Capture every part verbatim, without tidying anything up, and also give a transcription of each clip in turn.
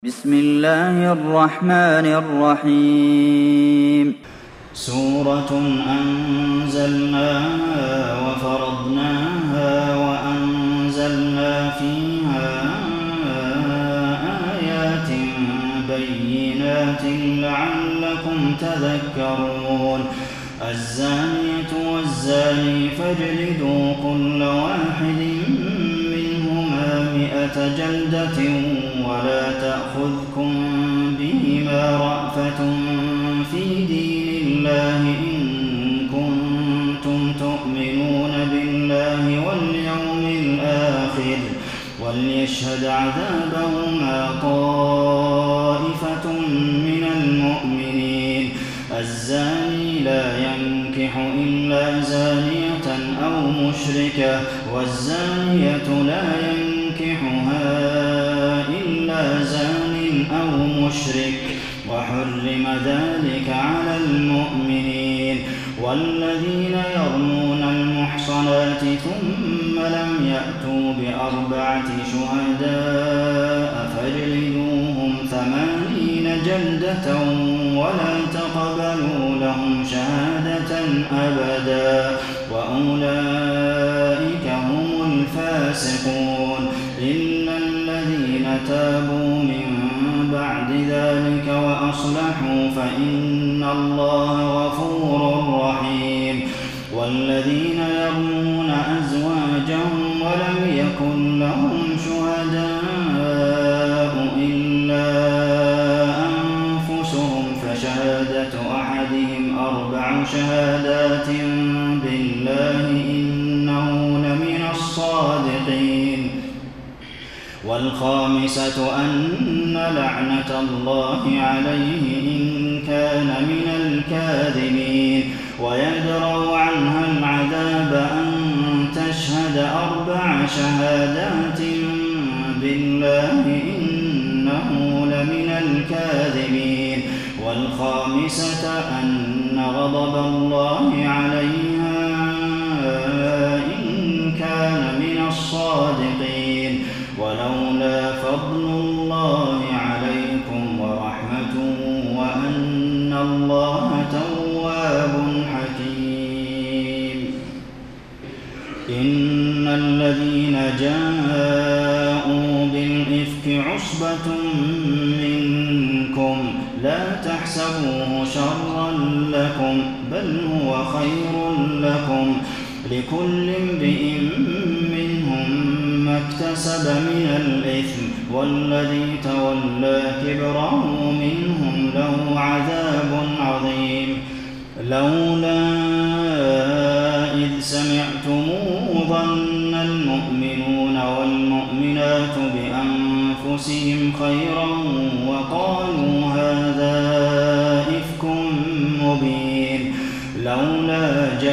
بسم الله الرحمن الرحيم سورة أنزلناها وفرضناها وأنزلنا فيها آيات بينات لعلكم تذكرون الزانية والزاني فاجلدوا كل واحد منهما مئة جلدة ولا تأخذكم بهما رأفة في دين الله إن كنتم تؤمنون بالله واليوم الآخر وليشهد عذابهما طائفة من المؤمنين الزاني لا ينكح إلا زانية أو مشركة والزانية لا ينكحها إلا زان أو مشرك وحرم ذلك على المؤمنين والذين يرمون المحصنات ثم لم يأتوا بأربعة شهداء فاجلدوهم ثمانين جلدة ولا تقبلوا لهم شهادة أبدا وأولئك هم الفاسقون إلا الذين تابوا من بعد ذلك وأصلحوا فإن الله غفور رحيم والذين يرمون أزواجهم ولم يكن لهم شهداء إلا أنفسهم فشهادة أحدهم أربع شهادات بالله إنه لمن الصادقين والخامسة أن لعنة الله عليه إن كان من الكاذبين ويدرأ عنها العذاب أن تشهد أربع شهادات بالله إنه لمن الكاذبين والخامسة أن غضب الله عليها إن كان من الصادقين ولولا فضل الله عليكم ورحمته وأن الله تواب حكيم إن الذين جاءوا بالإفك عصبة منكم لا تحسبوه شرا لكم بل هو خير لكم لكل امرئ منهم ما اكتسب من الإثم والذي تولى كبره منهم له عذاب عظيم لولا إذ سمعتموه ظن المؤمنون والمؤمنات بأنفسهم خيرا وقالوا هذا إفك مبين لولا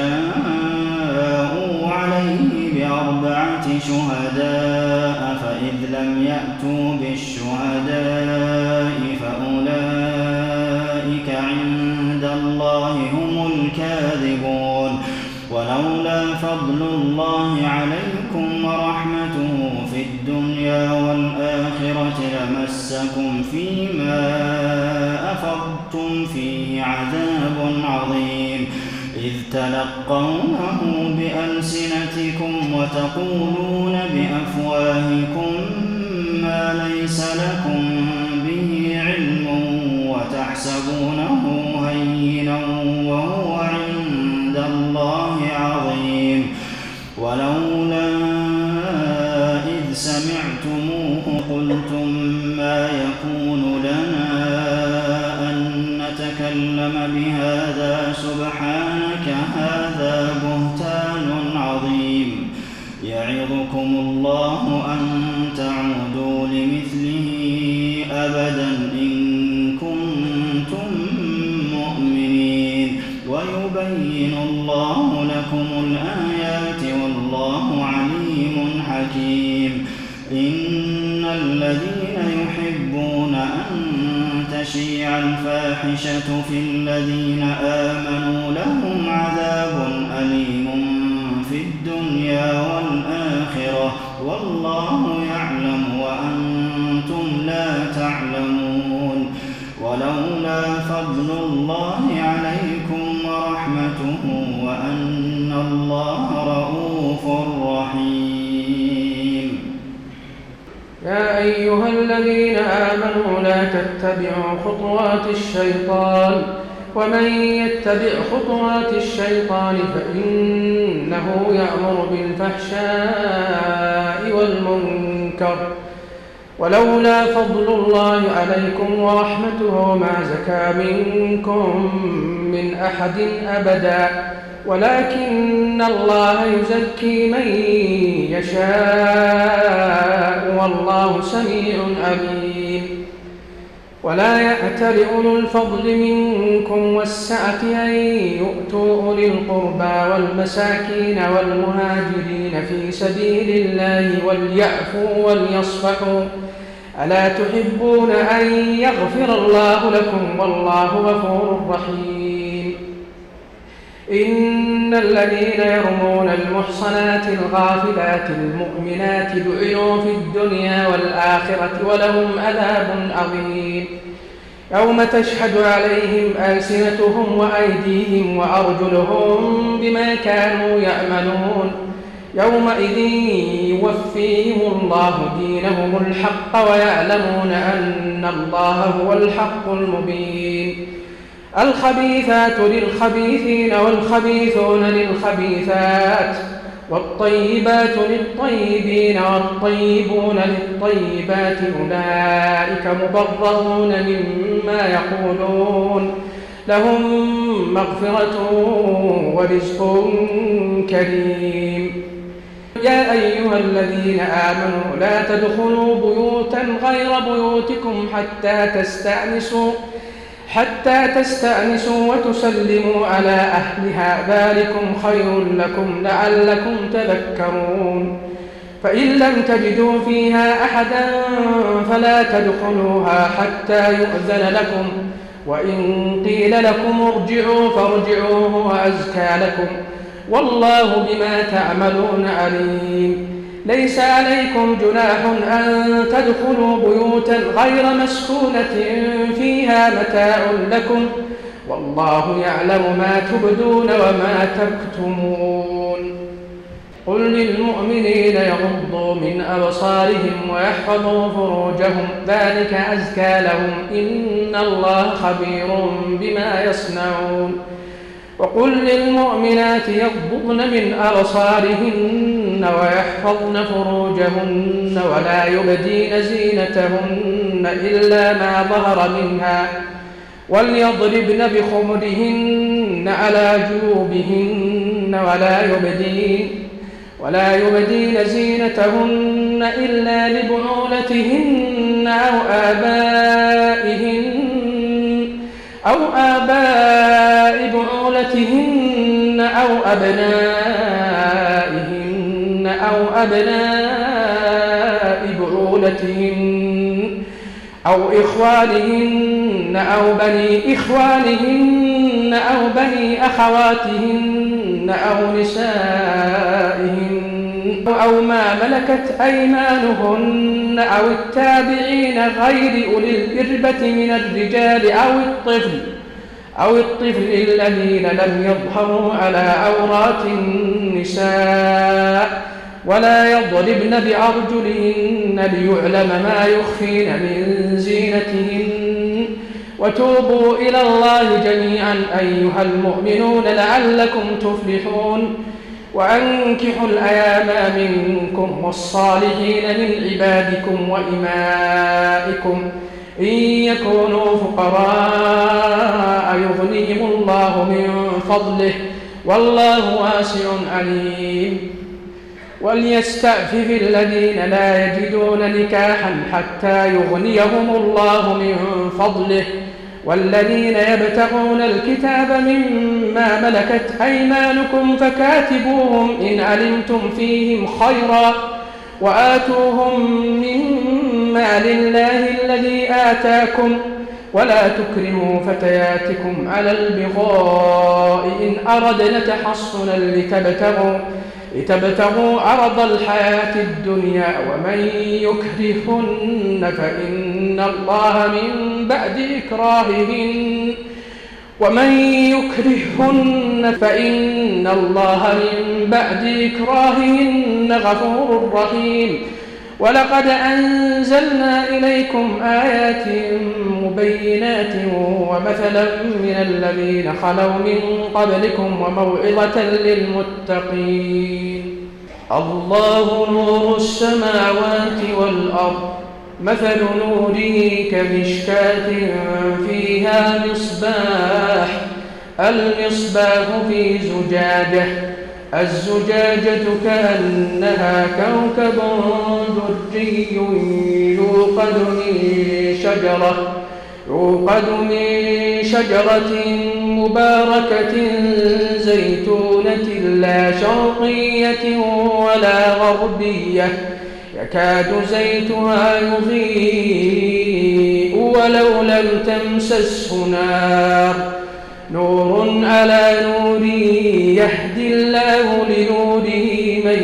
جاءوا عليه بأربعة شهداء فإذ لم يأتوا بالشهداء فأولئك عند الله هم الكاذبون ولولا فضل الله عليكم ورحمته في الدنيا والآخرة لمسكم فيما أفضتم فيه عذاب عظيم إذ تلقونه بألسنتكم وتقولون بأفواهكم ما ليس لكم به علم وتحسبونه هينا وهو عند الله عظيم ولولا إذ سمعتموه قلتم ما يكون لنا أن نتكلم بهذا سبحانك هذا بهتان عظيم يعظكم الله أن تعودوا لمثله أبدا إن كنتم مؤمنين ويبين الله لكم الآيات والله عليم حكيم إن الذين يحبون أن تشيع الفاحشة في الذين آمنوا لهم عذاب أليم في الدنيا والآخرة والله يعلم وأنتم لا تعلمون ولولا فضل الله عليكم ورحمته وأن الله رءوف رحيم. يا أيها الذين آمنوا لا تتبعوا خطوات الشيطان ومن يتبع خطوات الشيطان فإنه يأمر بالفحشاء والمنكر ولولا فضل الله عليكم ورحمته ما زكى منكم من أحد أبدا ولكن الله يزكي من يشاء والله سميع عليم. ولا يأتل أولو الفضل منكم والسعة أن يؤتوا أولي القربى والمساكين والمهاجرين في سبيل الله وليعفوا وليصفحوا ألا تحبون أن يغفر الله لكم والله غفور رحيم. إن الذين يرمون المحصنات الغافلات المؤمنات لعنوا في الدنيا والآخرة ولهم عذاب عظيم يوم تشهد عليهم ألسنتهم وأيديهم وأرجلهم بما كانوا يعملون يومئذ يوفيهم الله دينهم الحق ويعلمون أن الله هو الحق المبين. الخبيثات للخبيثين والخبيثون للخبيثات والطيبات للطيبين والطيبون للطيبات أولئك مبرؤون مما يقولون لهم مغفرة ورزق كريم. يا أيها الذين آمنوا لا تدخلوا بيوتا غير بيوتكم حتى تستأنسوا حتى تستأنسوا وتسلموا على أهلها ذلكم خير لكم لعلكم تذكرون. فإن لم تجدوا فيها أحدا فلا تدخلوها حتى يؤذن لكم وإن قيل لكم ارجعوا فارجعوا هو أزكى لكم والله بما تعملون عليم. ليس عليكم جناح أن تدخلوا بيوتا غير مسكونة فيها متاع لكم والله يعلم ما تبدون وما تكتمون. قل للمؤمنين يغضوا من أبصارهم ويحفظوا فروجهم ذلك أزكى لهم إن الله خبير بما يصنعون. وقل للمؤمنات يغضضن من أبصارهن ويحفظن فروجهن ولا يبدين زينتهن إلا ما ظهر منها وليضربن بخمرهن على جيوبهن ولا يبدين ولا يبدين زينتهن إلا لبعولتهن أو آبائهن أو آباء بعولتهن أو أبنائهن أو أبناء بعولتهن أو إخوانهن أو بني إخوانهن أو بني أخواتهن أو نسائهن أو ما ملكت أيمانهن أو التابعين غير أولي الإربة من الرجال أو الطفل أو الطفل الذين لم يظهروا على عورات النساء ولا يضربن بأرجلهن ليعلم ما يخفين من زينتهن وتوبوا إلى الله جميعا أيها المؤمنون لعلكم تفلحون. وأنكحوا الأيام منكم والصالحين من عبادكم وإمائكم إن يكونوا فقراء يغنيهم الله من فضله والله واسع عليم. وليستعفف الذين لا يجدون نكاحا حتى يغنيهم الله من فضله والذين يبتغون الكتاب مما ملكت أيمانكم فكاتبوهم إن علمتم فيهم خيرا وآتوهم مما لله الذي آتاكم ولا تكرهوا فتياتكم على البغاء إن أردنا تحصنا لتبتغوا لتبتغوا عرض الحياة الدنيا ومن يكرهن فإن الله من بعد إكراههن ومن يكرهن فإن الله من بعد إكراههن غفور رحيم. ولقد أنزلنا إليكم آيات مبينات ومثلا من الذين خلوا من قبلكم وموعظة للمتقين. الله نور السماوات والأرض مثل نوره كمشكاة فيها مصباح المصباح في زجاجة الزجاجة كأنها كوكب دري يوقد من شجرة يوقد من شجرة مباركة زيتونة لا شرقية ولا غربية يكاد زيتها يضيء ولو لم تمسسه نار نور على نور يهدي الله لنوره من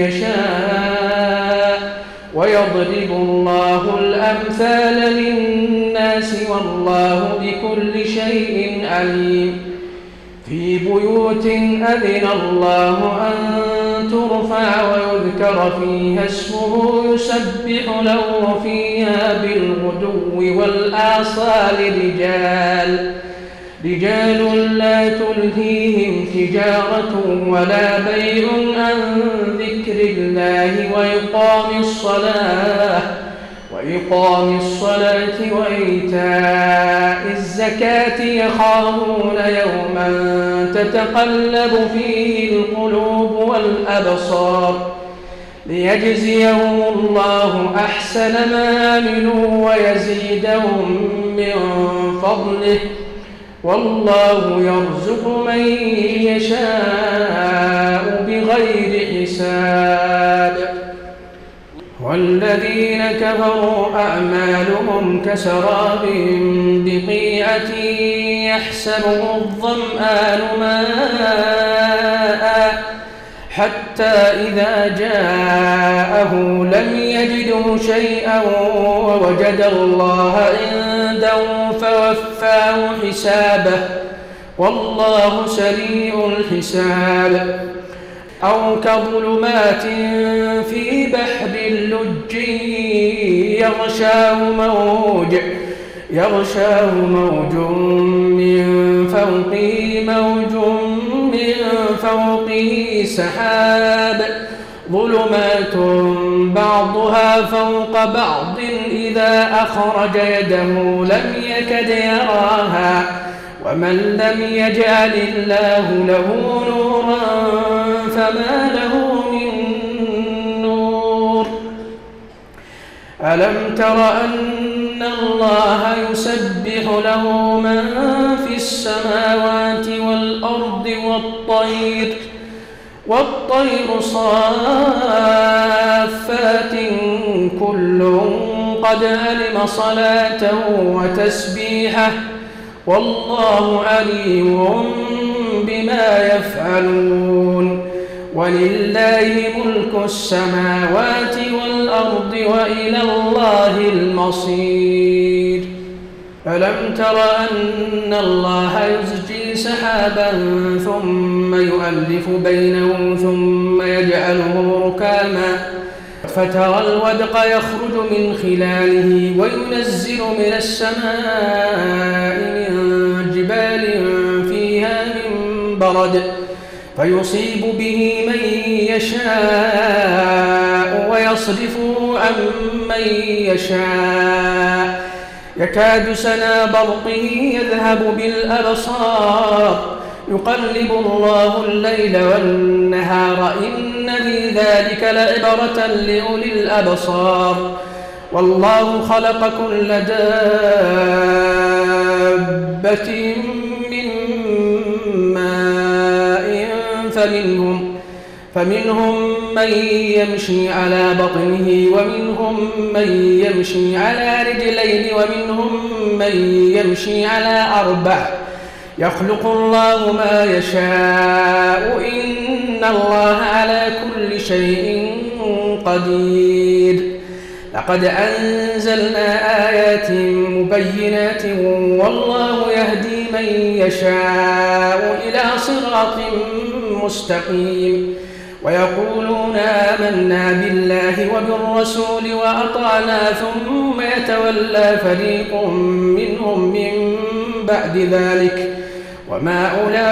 يشاء ويضرب الله الأمثال للناس والله بكل شيء عليم. في بيوت أذن الله أن ترفع ويذكر فيها اسمه يسبح له فيها بالغدو والآصال رجال رجال لا تلهيهم تجارة ولا بيع عن ذكر الله وإقام الصلاة وإقام الصلاة وإيتاء الزكاة يخافون يوما تتقلب فيه القلوب والأبصار ليجزيهم الله أحسن ما عملوا ويزيدهم من فضله والله يرزق من يشاء بغير حساب. والذين كفروا أعمالهم كسراب بقيعة يحسبه الظمآن ماء حتى إذا جاءه لم يجده شيئا ووجد الله عنده فوفاه حسابه والله سريع الحساب. أو كظلمات في بحر لج يغشاه موج يغشاه موج من فوقه موج من فوقه سحاب ظلمات بعضها فوق بعض إذا أخرج يده لم يكد يراها ومن لم يجعل الله له نورا فما له من نور. ألم تر أن الله يسبح له من في السماوات والأرض والطير والطير صافات كل قد علم صلاته وتسبيحه والله عليم بما يفعلون. ولله ملك السماوات والأرض وإلى الله المصير. ألم تر أن الله يزجي سحابا ثم يؤلف بينه ثم يجعله ركاما فترى الودق يخرج من خلاله وينزل من السماء من جبال فيها من برد فيصيب به من يشاء ويصرفه عن من يشاء يكاد سنا برقه يذهب بالأبصار يقلب الله الليل والنهار إن في ذلك لعبرة لأولي الأبصار. والله خلق كل دابة من ماء فمنهم فمنهم من يمشي على بطنه ومنهم من يمشي على رجلين ومنهم من يمشي على أربع يخلق الله ما يشاء إن الله على كل شيء قدير. لقد أنزلنا آيات مبينات والله يهدي من يشاء إلى صراط مستقيم. ويقولون آمنا بالله وبالرسول وأطعنا ثم يتولى فريق منهم من بعد ذلك وما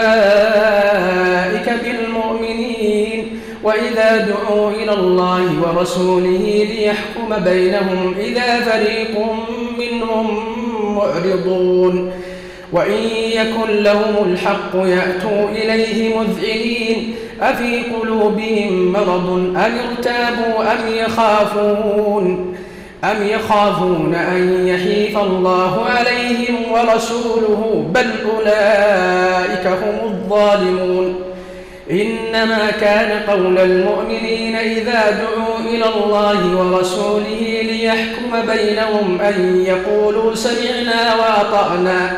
أولئك بالمؤمنين. وإذا دعوا إلى الله ورسوله ليحكم بينهم إذا فريق منهم معرضون. وإن يكن لهم الحق يأتوا إليه مذعنين أفي قلوبهم مرض أم ارتابوا أم يخافون أم يخافون أن يحيف الله عليهم ورسوله بل أولئك هم الظالمون. إنما كان قول المؤمنين إذا دعوا إلى الله ورسوله ليحكم بينهم أن يقولوا سمعنا وأطعنا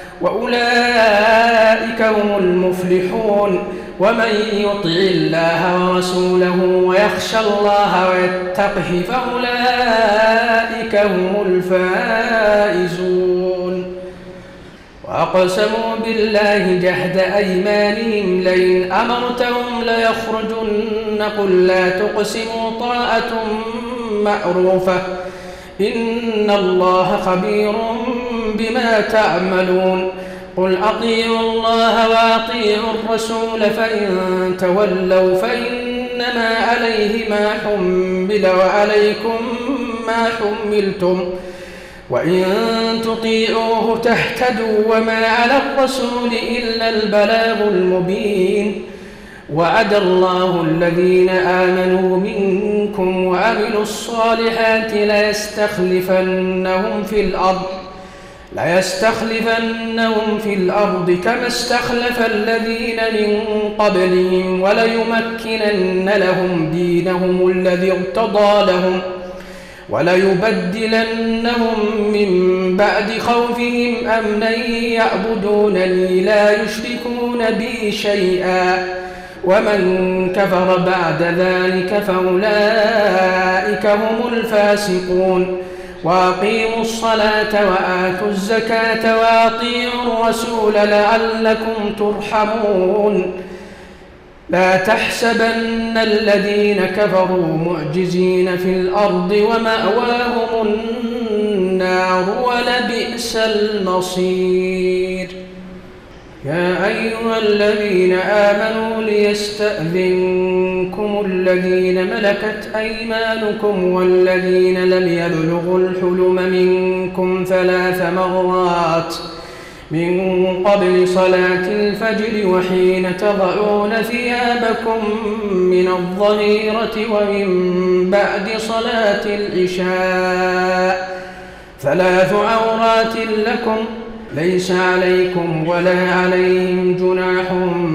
وأولئك هم المفلحون. ومن يطع الله ورسوله ويخشى الله ويتقه فأولئك هم الفائزون. وأقسموا بالله جهد أيمانهم لئن أمرتهم ليخرجن قل لا تقسموا طاعة معروفة إن الله خبير بما تعملون. قل أطيعوا الله وأطيعوا الرسول فإن تولوا فإنما عليه ما حمل وعليكم ما حملتم وإن تطيعوه تهتدوا وما على الرسول إلا البلاغ المبين. وعد الله الذين آمنوا منكم وعملوا الصالحات ليستخلفنهم في الأرض ليستخلفنهم في الأرض كما استخلف الذين من قبلهم وليمكنن لهم دينهم الذي ارتضى لهم وليبدلنهم من بعد خوفهم أمنا يعبدونني لا يشركون بي شيئا ومن كفر بعد ذلك فأولئك هم الفاسقون. وأقيموا الصلاة وآتوا الزكاة وأطيعوا الرسول لعلكم ترحمون. لا تحسبن الذين كفروا معجزين في الأرض ومأواهم النار ولبئس المصير. يا أيها الذين آمنوا ليستأذنكم الذين ملكت أيمانكم والذين لم يبلغوا الحلم منكم ثلاث مرات من قبل صلاة الفجر وحين تضعون ثيابكم من الظهيرة ومن بعد صلاة العشاء ثلاث عورات لكم ليس عليكم ولا عليهم جناح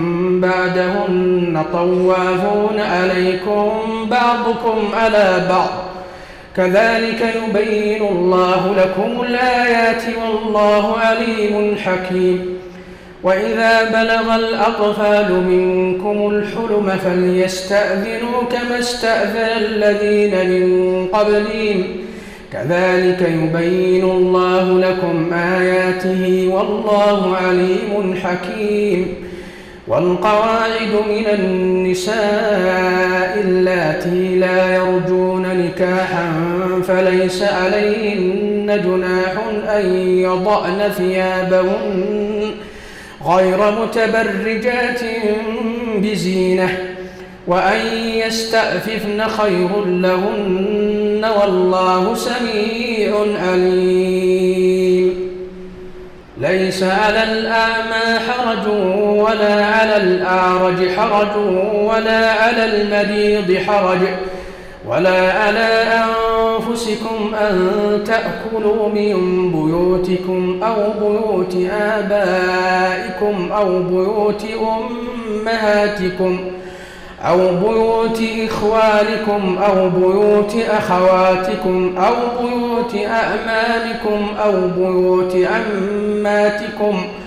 بعدهن طوافون عليكم بعضكم على بعض كذلك يبين الله لكم الآيات والله عليم حكيم. وإذا بلغ الأطفال منكم الحلم فليستأذنوا كما استأذن الذين من قبلهم كذلك يبين الله لكم آياته والله عليم حكيم. والقواعد من النساء اللاتي لا يرجون نكاحا فليس عليهن جناح أن يضعن ثيابهن غير متبرجات بزينة وأن يستعففن خير لهن والله سميع عليم. ليس على الأعمى حرج ولا على الأعرج حرج ولا على المريض حرج ولا على أنفسكم أن تأكلوا من بيوتكم أو بيوت آبائكم أو بيوت أمهاتكم أو بيوت إخوانكم أو بيوت أخواتكم أو بيوت أعمامكم أو بيوت عماتكم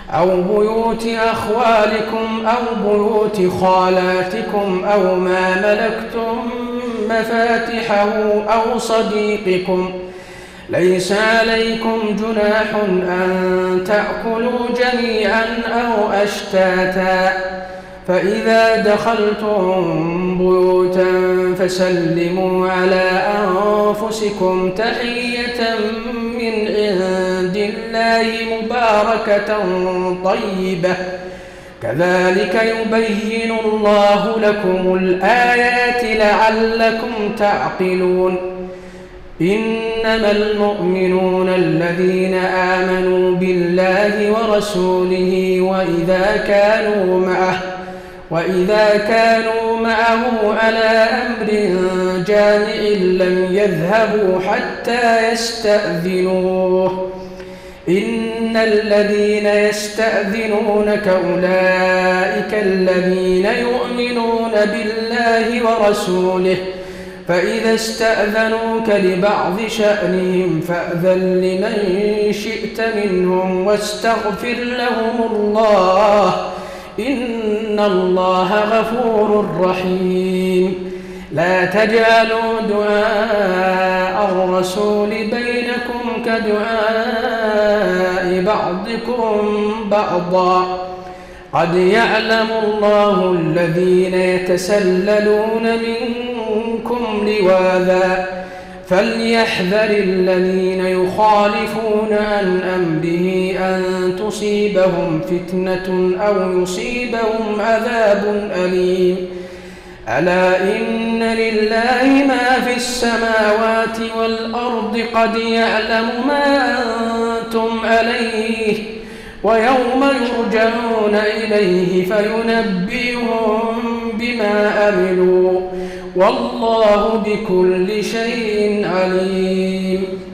أو بيوت أخوالكم أو بيوت خالاتكم أو ما ملكتم مفاتحه أو صديقكم. ليس عليكم جناح أن تأكلوا جميعا أو أشتاتا، فإذا دخلتم بيوتا فسلموا على أنفسكم تحية من عند الله مباركة طيبة، كذلك يبين الله لكم الآيات لعلكم تعقلون. إنما المؤمنون الذين آمنوا بالله ورسوله وإذا كانوا معه وإذا كانوا معه على أمر جامع لم يذهبوا حتى يستأذنوه. إن الذين يستأذنونك أولئك الذين يؤمنون بالله ورسوله، فإذا استأذنوك لبعض شأنهم فأذن لمن شئت منهم واستغفر لهم الله، إن الله غفور رحيم. لا تجعلوا دعاء الرسول بينكم كدعاء بعضكم بعضا، قد يعلم الله الذين يتسللون منكم لواذا، فليحذر الذين يخالفون عن أمره أن تصيبهم فتنة أو يصيبهم عذاب أليم. ألا إن لله ما في السماوات والأرض، قد يعلم ما أنتم عليه، ويوم يرجعون إليه فينبئهم بما عملوا، والله بكل شيء عليم.